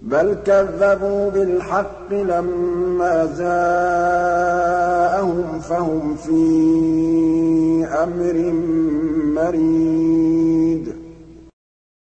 بَلْ كَذَّبُوا بِالْحَقِّ لَمَّا جَاءَهُمْ فَهُمْ فِي أَمْرٍ مَّرِيجٍ